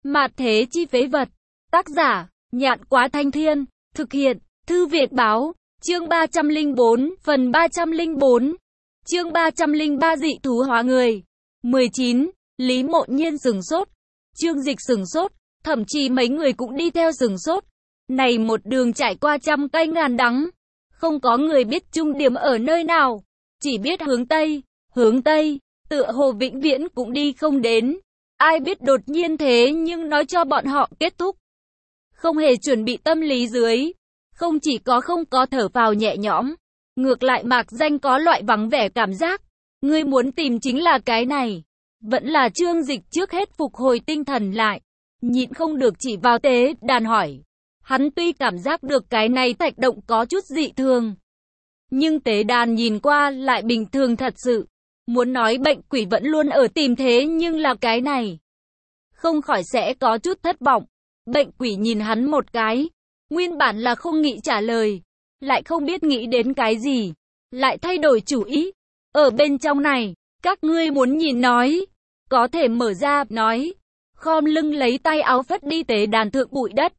Mạt thế chi phế vật. Tác giả, Nhạn Quá Thanh Thiên. Thực hiện, Thư Việt Báo. Chương 304, phần 304. Chương 303 dị thú hóa người. 19. Lý Mộ Nhiên sửng sốt. Trương Dịch sửng sốt, thậm chí mấy người cũng đi theo sửng sốt. Này một đường trải qua trăm cây ngàn đắng, không có người biết trung điểm ở nơi nào, chỉ biết hướng Tây, tựa hồ vĩnh viễn cũng đi không đến. Ai biết đột nhiên thế nhưng nói cho bọn họ kết thúc. Không hề chuẩn bị tâm lý dưới, không chỉ không có thở phào nhẹ nhõm, ngược lại mạc danh có loại vắng vẻ cảm giác. Ngươi muốn tìm chính là cái này. Vẫn là Trương Dịch trước hết phục hồi tinh thần lại, nhịn không được chỉ vào tế đàn hỏi. Hắn tuy cảm giác được cái này thạch động có chút dị thường, nhưng tế đàn nhìn qua lại bình thường thật sự. Muốn nói bệnh quỷ vẫn luôn ở tìm thế nhưng là cái này, không khỏi sẽ có chút thất vọng. Bệnh quỷ nhìn hắn một cái, nguyên bản là không nghĩ trả lời, lại không biết nghĩ đến cái gì, lại thay đổi chủ ý. Ở bên trong này, các ngươi muốn nhìn nói, có thể mở ra, nói. Khom lưng lấy tay áo phất đi tế đàn thượng bụi đất.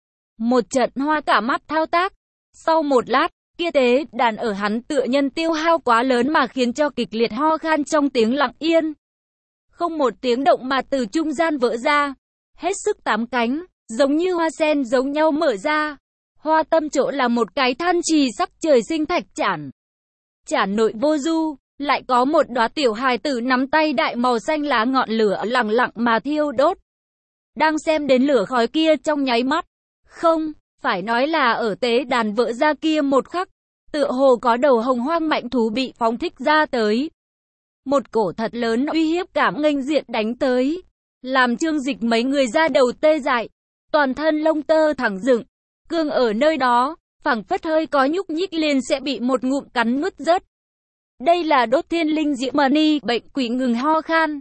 Một trận hoa cả mắt thao tác. Sau một lát, kia tế đàn ở hắn tựa nhân tiêu hao quá lớn mà khiến cho kịch liệt ho khan trong tiếng lặng yên. Không một tiếng động mà từ trung gian vỡ ra. Hết sức tám cánh, giống như hoa sen giống nhau mở ra. Hoa tâm chỗ là một cái than trì sắc trời sinh thạch chản. Chản nội vô du, lại có một đóa tiểu hài tử nắm tay đại màu xanh lá ngọn lửa lặng lặng mà thiêu đốt. Đang xem đến lửa khói kia trong nháy mắt. Không, phải nói là ở tế đàn vỡ ra kia một khắc, tựa hồ có đầu hồng hoang mạnh thú bị phóng thích ra tới. Một cổ thật lớn uy hiếp cảm nghênh diện đánh tới, làm Trương Dịch mấy người ra đầu tê dại, toàn thân lông tơ thẳng dựng, cương ở nơi đó, phảng phất hơi có nhúc nhích liền sẽ bị một ngụm cắn nuốt rớt. Đây là đốt thiên linh diễm mani. Bệnh quỷ ngừng ho khan,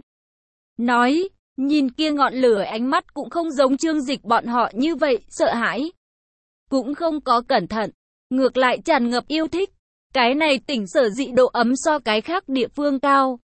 nói, nhìn kia ngọn lửa ánh mắt cũng không giống Trương Dịch bọn họ như vậy, sợ hãi. Cũng không có cẩn thận, ngược lại tràn ngập yêu thích. Cái này tỉnh sở dị độ ấm so cái khác địa phương cao,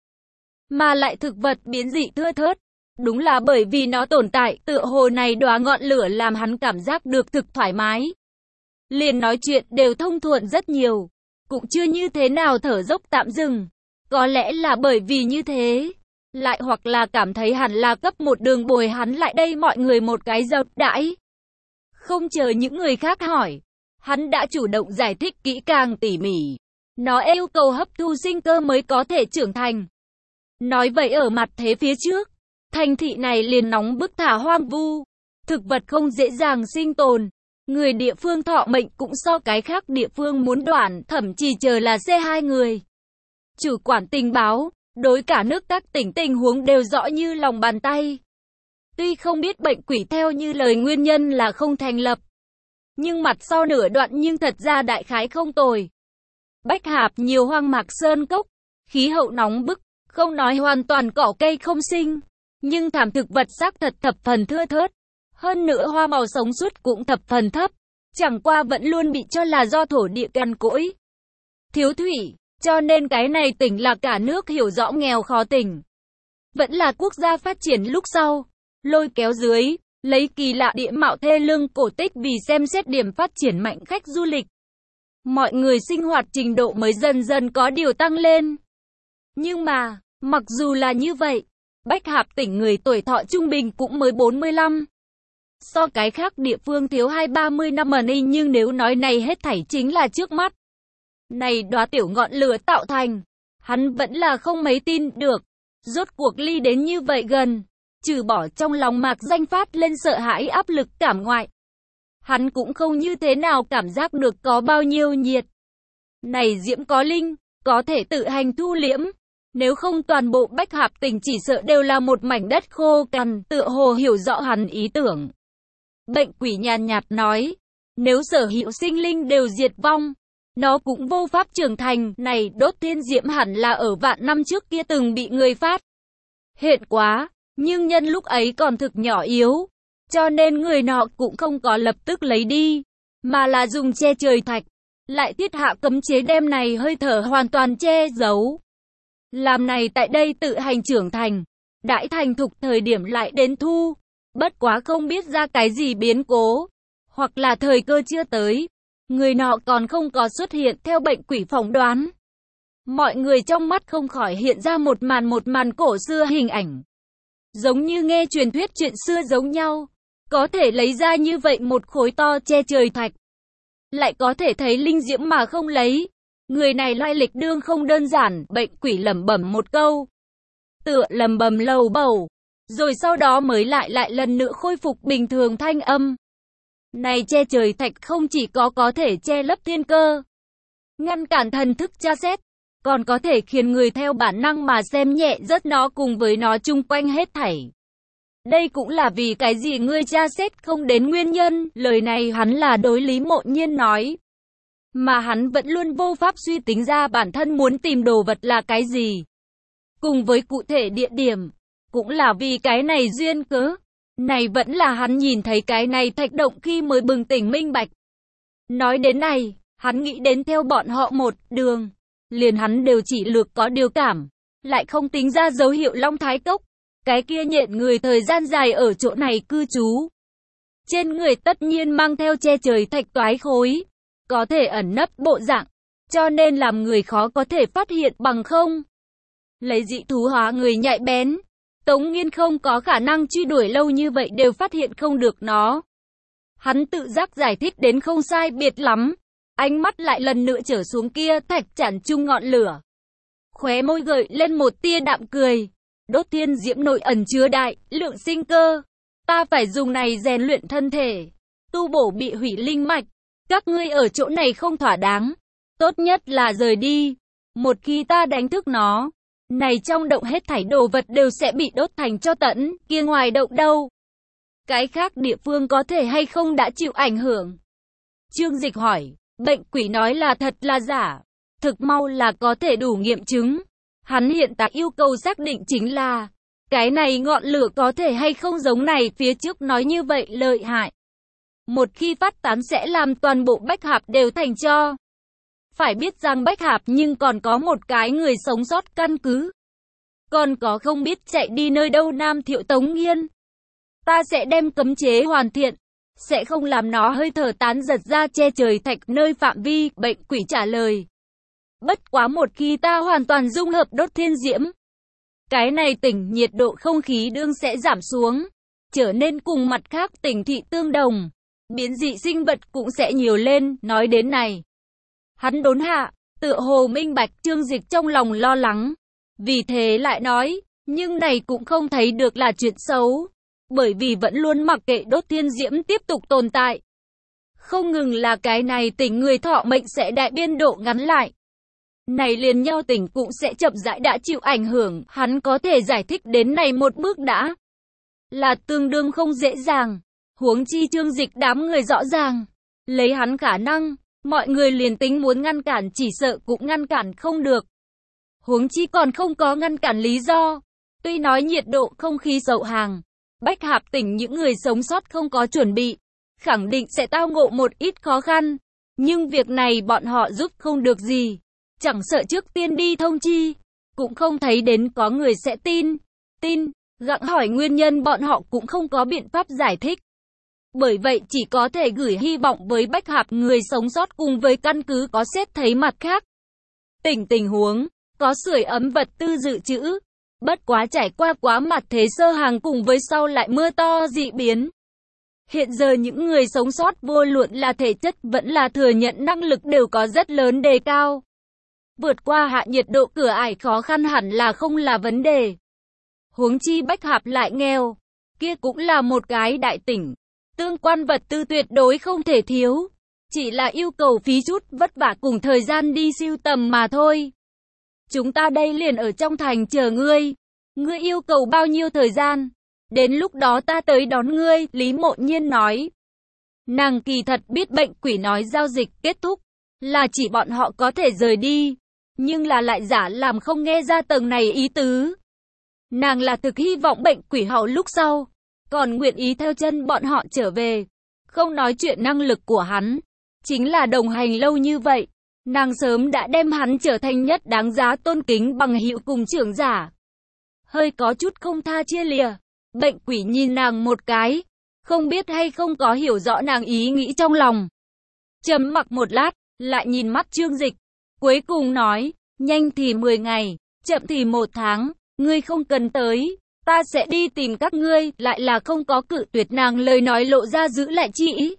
mà lại thực vật biến dị thưa thớt. Đúng là bởi vì nó tồn tại, tựa hồ này đóa ngọn lửa làm hắn cảm giác được thực thoải mái. Liền nói chuyện đều thông thuận rất nhiều, cũng chưa như thế nào thở dốc tạm dừng. Có lẽ là bởi vì như thế, lại hoặc là cảm thấy hẳn là cấp một đường bồi hắn lại đây mọi người một cái dập đãi. Không chờ những người khác hỏi, hắn đã chủ động giải thích kỹ càng tỉ mỉ. Nó yêu cầu hấp thu sinh cơ mới có thể trưởng thành. Nói vậy ở mặt thế phía trước, thành thị này liền nóng bức thả hoang vu, thực vật không dễ dàng sinh tồn. Người địa phương thọ mệnh cũng so cái khác địa phương muốn đoạn, thậm chí chờ là C2 người. Chủ quản tình báo, đối cả nước các tỉnh tình huống đều rõ như lòng bàn tay. Tuy không biết bệnh quỷ theo như lời nguyên nhân là không thành lập, nhưng mặt sau nửa đoạn nhưng thật ra đại khái không tồi. Bách Hạp nhiều hoang mạc sơn cốc, khí hậu nóng bức, không nói hoàn toàn cỏ cây không sinh, nhưng thảm thực vật xác thật thập phần thưa thớt. Hơn nữa hoa màu sống suốt cũng thập phần thấp, chẳng qua vẫn luôn bị cho là do thổ địa cằn cỗi, thiếu thủy, cho nên cái này tỉnh là cả nước hiểu rõ nghèo khó tỉnh. Vẫn là quốc gia phát triển lúc sau, lôi kéo dưới, lấy kỳ lạ địa mạo thê lương cổ tích vì xem xét điểm phát triển mạnh khách du lịch. Mọi người sinh hoạt trình độ mới dần dần có điều tăng lên. Nhưng mà, mặc dù là như vậy, Bách Hạp tỉnh người tuổi thọ trung bình cũng mới 45. So cái khác địa phương thiếu 20-30 năm mà ninh, nhưng nếu nói này hết thảy chính là trước mắt. Này đóa tiểu ngọn lửa tạo thành, hắn vẫn là không mấy tin được. Rốt cuộc ly đến như vậy gần, trừ bỏ trong lòng mạc danh phát lên sợ hãi áp lực cảm ngoại, hắn cũng không như thế nào cảm giác được có bao nhiêu nhiệt. Này diễm có linh, có thể tự hành thu liễm. Nếu không toàn bộ Bách Hạp tỉnh chỉ sợ đều là một mảnh đất khô cằn, tựa hồ hiểu rõ hắn ý tưởng. Bệnh quỷ nhàn nhạt nói, nếu sở hữu sinh linh đều diệt vong, nó cũng vô pháp trưởng thành. Này đốt thiên diễm hẳn là ở vạn năm trước kia từng bị người phát hiện quá, nhưng nhân lúc ấy còn thực nhỏ yếu, cho nên người nọ cũng không có lập tức lấy đi, mà là dùng che trời thạch, lại thiết hạ cấm chế đem này hơi thở hoàn toàn che giấu. Làm này tại đây tự hành trưởng thành, đãi thành thục thời điểm lại đến thu. Bất quá không biết ra cái gì biến cố, hoặc là thời cơ chưa tới, người nọ còn không có xuất hiện theo bệnh quỷ phỏng đoán. Mọi người trong mắt không khỏi hiện ra một màn cổ xưa hình ảnh. Giống như nghe truyền thuyết chuyện xưa giống nhau. Có thể lấy ra như vậy một khối to che trời thạch. Lại có thể thấy linh diễm mà không lấy. Người này lai lịch đương không đơn giản, bệnh quỷ lẩm bẩm một câu. Tựa lầm bầm lầu bầu. Rồi sau đó mới lại lần nữa khôi phục bình thường thanh âm. Này che trời thạch không chỉ có thể che lấp thiên cơ, ngăn cản thần thức tra xét, còn có thể khiến người theo bản năng mà xem nhẹ rất nó cùng với nó chung quanh hết thảy. Đây cũng là vì cái gì ngươi tra xét không đến nguyên nhân, lời này hắn là đối Lý Mộ Nhiên nói. Mà hắn vẫn luôn vô pháp suy tính ra bản thân muốn tìm đồ vật là cái gì. Cùng với cụ thể địa điểm, cũng là vì cái này duyên cớ. Này vẫn là hắn nhìn thấy cái này thạch động khi mới bừng tỉnh minh bạch. Nói đến này, hắn nghĩ đến theo bọn họ một đường. Liền hắn đều chỉ lược có điều cảm, lại không tính ra dấu hiệu Long Thái Cốc. Cái kia nhện người thời gian dài ở chỗ này cư trú. Trên người tất nhiên mang theo che trời thạch toái khối, có thể ẩn nấp bộ dạng, cho nên làm người khó có thể phát hiện bằng không. Lấy dị thú hóa người nhạy bén, Tống Nghiên không có khả năng truy đuổi lâu như vậy đều phát hiện không được nó. Hắn tự giác giải thích đến không sai biệt lắm, ánh mắt lại lần nữa trở xuống kia thạch chản chung ngọn lửa. Khóe môi gợi lên một tia đạm cười. Đốt thiên diễm nội ẩn chứa đại lượng sinh cơ. Ta phải dùng này rèn luyện thân thể, tu bổ bị hủy linh mạch. Các ngươi ở chỗ này không thỏa đáng, tốt nhất là rời đi. Một khi ta đánh thức nó, này trong động hết thảy đồ vật đều sẽ bị đốt thành tro tẫn, kia ngoài động đâu. Cái khác địa phương có thể hay không đã chịu ảnh hưởng? Trương Dịch hỏi, bệnh quỷ nói là thật là giả, thực mau là có thể đủ nghiệm chứng. Hắn hiện tại yêu cầu xác định chính là, cái này ngọn lửa có thể hay không giống này phía trước nói như vậy lợi hại. Một khi phát tán sẽ làm toàn bộ Bách Hạp đều thành tro. Phải biết rằng Bách Hạp nhưng còn có một cái người sống sót căn cứ. Còn có không biết chạy đi nơi đâu Nam Thiệu Tống Nghiên. Ta sẽ đem cấm chế hoàn thiện, sẽ không làm nó hơi thở tán giật ra che trời thạch nơi phạm vi, bệnh quỷ trả lời. Bất quá một khi ta hoàn toàn dung hợp đốt thiên diễm, cái này tỉnh nhiệt độ không khí đương sẽ giảm xuống, trở nên cùng mặt khác tỉnh thị tương đồng, biến dị sinh vật cũng sẽ nhiều lên. Nói đến này, hắn đốn hạ, tựa hồ minh bạch. Trương Dịch trong lòng lo lắng, vì thế lại nói, nhưng này cũng không thấy được là chuyện xấu, bởi vì vẫn luôn mặc kệ đốt thiên diễm tiếp tục tồn tại. Không ngừng là cái này tỉnh người thọ mệnh sẽ đại biên độ ngắn lại. Này liền nhau tỉnh cũng sẽ chậm rãi đã chịu ảnh hưởng, hắn có thể giải thích đến này một bước đã là tương đương không dễ dàng. Huống chi Trương Dịch đám người rõ ràng, lấy hắn khả năng, mọi người liền tính muốn ngăn cản chỉ sợ cũng ngăn cản không được. Huống chi còn không có ngăn cản lý do. Tuy nói nhiệt độ không khí sậu hàng, Bách Hạp tỉnh những người sống sót không có chuẩn bị, khẳng định sẽ tao ngộ một ít khó khăn, nhưng việc này bọn họ giúp không được gì. Chẳng sợ trước tiên đi thông chi, cũng không thấy đến có người sẽ tin. Gặng hỏi nguyên nhân bọn họ cũng không có biện pháp giải thích. Bởi vậy chỉ có thể gửi hy vọng với Bách Hạp người sống sót cùng với căn cứ có xét thấy mặt khác. Tình huống, có sưởi ấm vật tư dự trữ. Bất quá trải qua quá mặt thế sơ hàng cùng với sau lại mưa to dị biến. Hiện giờ những người sống sót vô luận là thể chất vẫn là thừa nhận năng lực đều có rất lớn đề cao. Vượt qua hạ nhiệt độ cửa ải khó khăn hẳn là không là vấn đề. Huống chi Bách Hạp lại nghèo, kia cũng là một cái đại tỉnh. Tương quan vật tư tuyệt đối không thể thiếu, chỉ là yêu cầu phí chút vất vả cùng thời gian đi sưu tầm mà thôi. Chúng ta đây liền ở trong thành chờ ngươi. Ngươi yêu cầu bao nhiêu thời gian? Đến lúc đó ta tới đón ngươi, Lý Mộ Nhiên nói. Nàng kỳ thật biết bệnh quỷ nói giao dịch kết thúc, là chỉ bọn họ có thể rời đi, nhưng là lại giả làm không nghe ra tầng này ý tứ. Nàng là thực hy vọng bệnh quỷ hậu lúc sau, còn nguyện ý theo chân bọn họ trở về. Không nói chuyện năng lực của hắn, chính là đồng hành lâu như vậy, nàng sớm đã đem hắn trở thành nhất đáng giá tôn kính bằng hữu cùng trưởng giả. Hơi có chút không tha chia lìa, Bệnh quỷ nhìn nàng một cái, không biết hay không có hiểu rõ nàng ý nghĩ trong lòng. Trầm mặc một lát, lại nhìn mắt Trương Dịch, cuối cùng nói, nhanh thì 10 ngày, chậm thì 1 tháng, ngươi không cần tới, ta sẽ đi tìm các ngươi, lại là không có cự tuyệt nàng lời nói lộ ra giữ lại chi ý.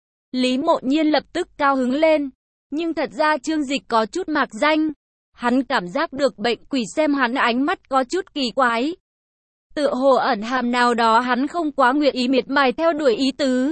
Lý Mộ Nhiên lập tức cao hứng lên, nhưng thật ra Trương Dịch có chút mạc danh, hắn cảm giác được bệnh quỷ xem hắn ánh mắt có chút kỳ quái. Tựa hồ ẩn hàm nào đó hắn không quá nguyện ý miệt mài theo đuổi ý tứ.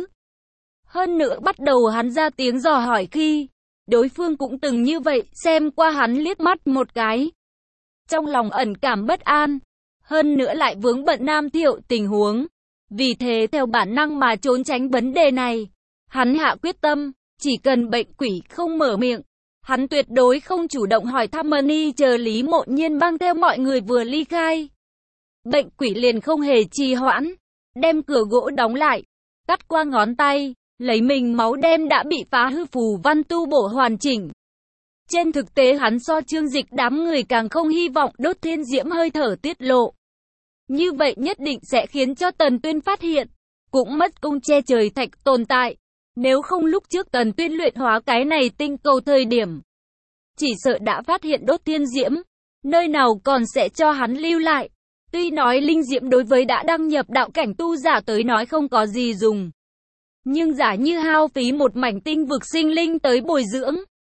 Hơn nữa bắt đầu hắn ra tiếng dò hỏi khi đối phương cũng từng như vậy, xem qua hắn liếc mắt một cái. Trong lòng ẩn cảm bất an, hơn nữa lại vướng bận Nam Thiệu tình huống. Vì thế theo bản năng mà trốn tránh vấn đề này. Hắn hạ quyết tâm, chỉ cần bệnh quỷ không mở miệng, hắn tuyệt đối không chủ động hỏi thăm Mani chờ Lý Mộ Nhiên mang theo mọi người vừa ly khai. Bệnh quỷ liền không hề trì hoãn, đem cửa gỗ đóng lại, cắt qua ngón tay, lấy mình máu đem đã bị phá hư phù văn tu bổ hoàn chỉnh. Trên thực tế hắn so Trương Dịch đám người càng không hy vọng đốt thiên diễm hơi thở tiết lộ. Như vậy nhất định sẽ khiến cho Tần Tuyên phát hiện, cũng mất công che trời thạch tồn tại. Nếu không lúc trước Tần Tuyên luyện hóa cái này tinh cầu thời điểm, chỉ sợ đã phát hiện đốt thiên diễm, nơi nào còn sẽ cho hắn lưu lại. Tuy nói linh diễm đối với đã đăng nhập đạo cảnh tu giả tới nói không có gì dùng, nhưng giả như hao phí một mảnh tinh vực sinh linh tới bồi dưỡng,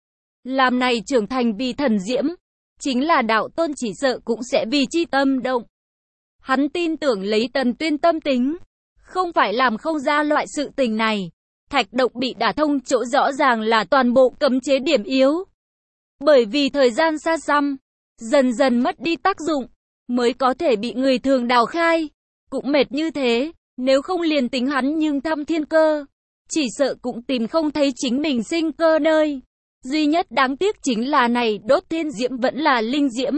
làm này trưởng thành vì thần diễm, chính là đạo tôn chỉ sợ cũng sẽ vì chi tâm động. Hắn tin tưởng lấy Tần Tuyên tâm tính, không phải làm không ra loại sự tình này. Thạch động bị đả thông chỗ rõ ràng là toàn bộ cấm chế điểm yếu. Bởi vì thời gian xa xăm, dần dần mất đi tác dụng, mới có thể bị người thường đào khai. Cũng mệt như thế, nếu không liền tính hắn nhưng thăm thiên cơ, chỉ sợ cũng tìm không thấy chính mình sinh cơ nơi. Duy nhất đáng tiếc chính là này đốt thiên diễm vẫn là linh diễm.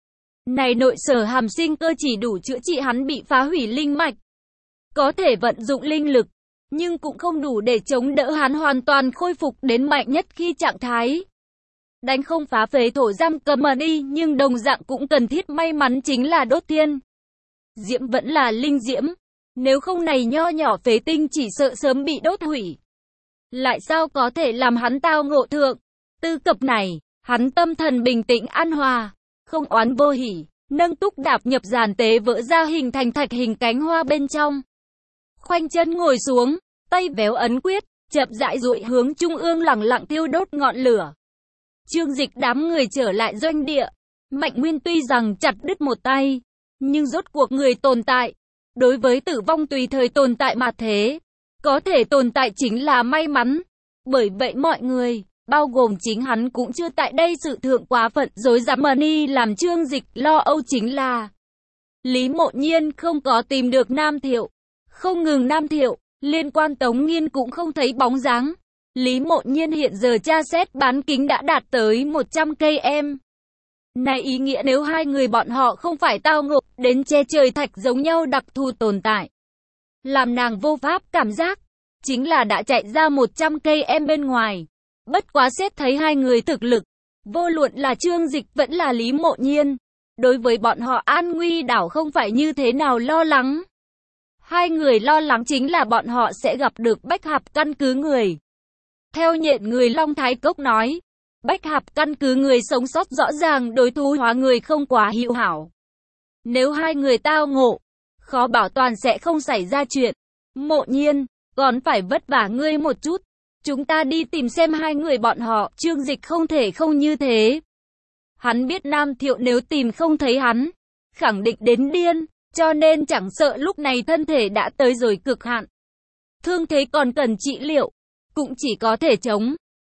Này nội sở hàm sinh cơ chỉ đủ chữa trị hắn bị phá hủy linh mạch. Có thể vận dụng linh lực, nhưng cũng không đủ để chống đỡ hắn hoàn toàn khôi phục đến mạnh nhất khi trạng thái. Đánh không phá phế thổ giam cầm đi, nhưng đồng dạng cũng cần thiết may mắn chính là đốt thiên diễm vẫn là linh diễm. Nếu không này nho nhỏ phế tinh chỉ sợ sớm bị đốt hủy. Lại sao có thể làm hắn tao ngộ thượng? Tư cập này, hắn tâm thần bình tĩnh an hòa, không oán vô hỉ, nâng túc đạp nhập giàn tế vỡ ra hình thành thạch hình cánh hoa bên trong. Khoanh chân ngồi xuống, tay véo ấn quyết, chậm rãi duỗi hướng trung ương lẳng lặng tiêu đốt ngọn lửa. Trương Dịch đám người trở lại doanh địa. Mạnh Nguyên tuy rằng chặt đứt một tay, nhưng rốt cuộc người tồn tại. Đối với tử vong tùy thời tồn tại mà thế, có thể tồn tại chính là may mắn. Bởi vậy mọi người, bao gồm chính hắn cũng chưa tại đây sự thượng quá phận dối dám Mani làm Trương Dịch lo âu chính là Lý Mộ Nhiên không có tìm được Nam Thiệu. Không ngừng Nam Thiệu, liên quan Tống Nghiên cũng không thấy bóng dáng. Lý Mộ Nhiên hiện giờ tra xét bán kính đã đạt tới 100 km. Này ý nghĩa nếu hai người bọn họ không phải tao ngộ đến che trời thạch giống nhau đặc thù tồn tại. Làm nàng vô pháp cảm giác, chính là đã chạy ra 100 km bên ngoài. Bất quá xét thấy hai người thực lực, vô luận là Trương Dịch vẫn là Lý Mộ Nhiên. Đối với bọn họ an nguy đảo không phải như thế nào lo lắng. Hai người lo lắng chính là bọn họ sẽ gặp được Bách Hạp căn cứ người. Theo nhện người Long Thái Cốc nói, Bách Hạp căn cứ người sống sót rõ ràng đối thú hóa người không quá hữu hảo. Nếu hai người tao ngộ, khó bảo toàn sẽ không xảy ra chuyện. Mộ Nhiên, còn phải vất vả ngươi một chút. Chúng ta đi tìm xem hai người bọn họ. Trương Dịch không thể không như thế. Hắn biết Nam Thiệu nếu tìm không thấy hắn, khẳng định đến điên. Cho nên chẳng sợ lúc này thân thể đã tới rồi cực hạn. Thương thế còn cần trị liệu, cũng chỉ có thể chống.